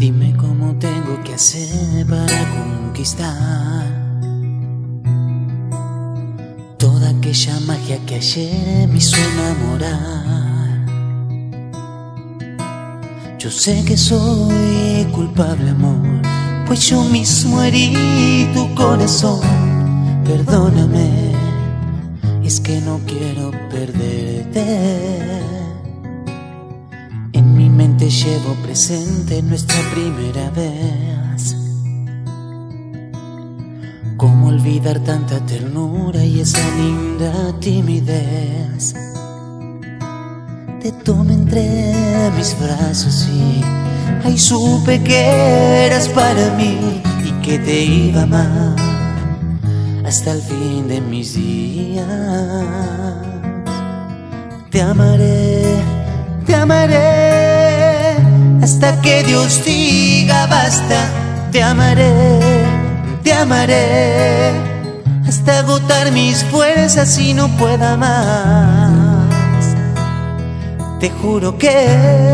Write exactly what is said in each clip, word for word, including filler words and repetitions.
Dime cómo tengo que hacer para conquistar toda aquella magia que ayer me hizo enamorar. Yo sé que soy culpable, amor, pues yo mismo herí tu corazón. Perdóname, es que no quiero perderte. En mi mente llevo presente nuestra primera vez. ¿Cómo olvidar tanta ternura y esa linda timidez? Te tomé entre mis brazos y ahí supe que eras para mí y que te iba a amar hasta el fin de mis días. Te amaré, te amaré hasta que Dios diga basta. Te amaré, te amaré hasta agotar mis fuerzas y no pueda más. Te juro que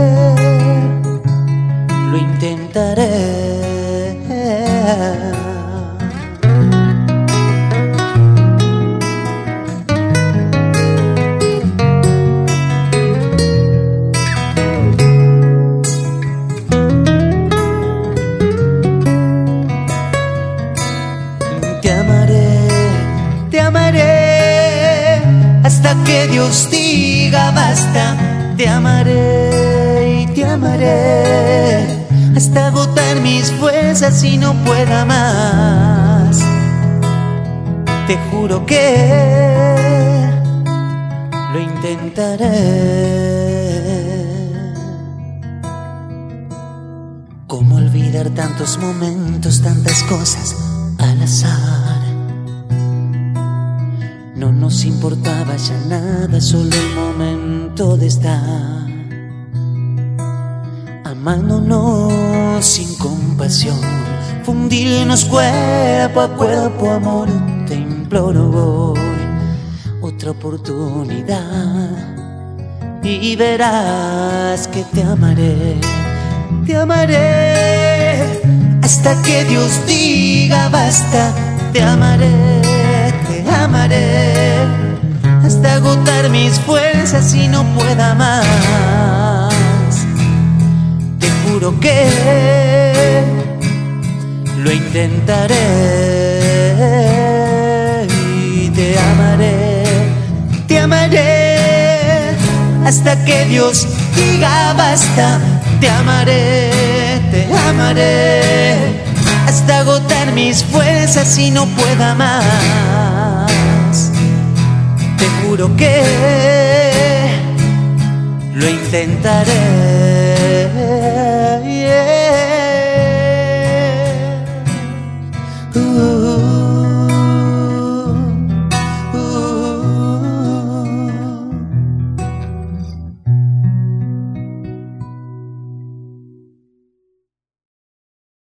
lo intentaré. Te amaré, te amaré hasta que Dios diga basta. Te amaré y te amaré hasta agotar mis fuerzas y no pueda más. Te juro que lo intentaré. ¿Cómo olvidar tantos momentos, tantas cosas al azar? No nos importaba ya nada, solo el momento de estar amándonos sin compasión, fundirnos cuerpo a cuerpo, amor. Te imploro hoy otra oportunidad y verás que te amaré, te amaré hasta que Dios diga basta. Te amaré, te amaré hasta agotar mis fuerzas y no pueda más. Te juro que lo intentaré y te amaré, te amaré hasta que Dios diga basta. Te amaré, te amaré hasta agotar mis fuerzas y no pueda más. Te juro que lo intentaré.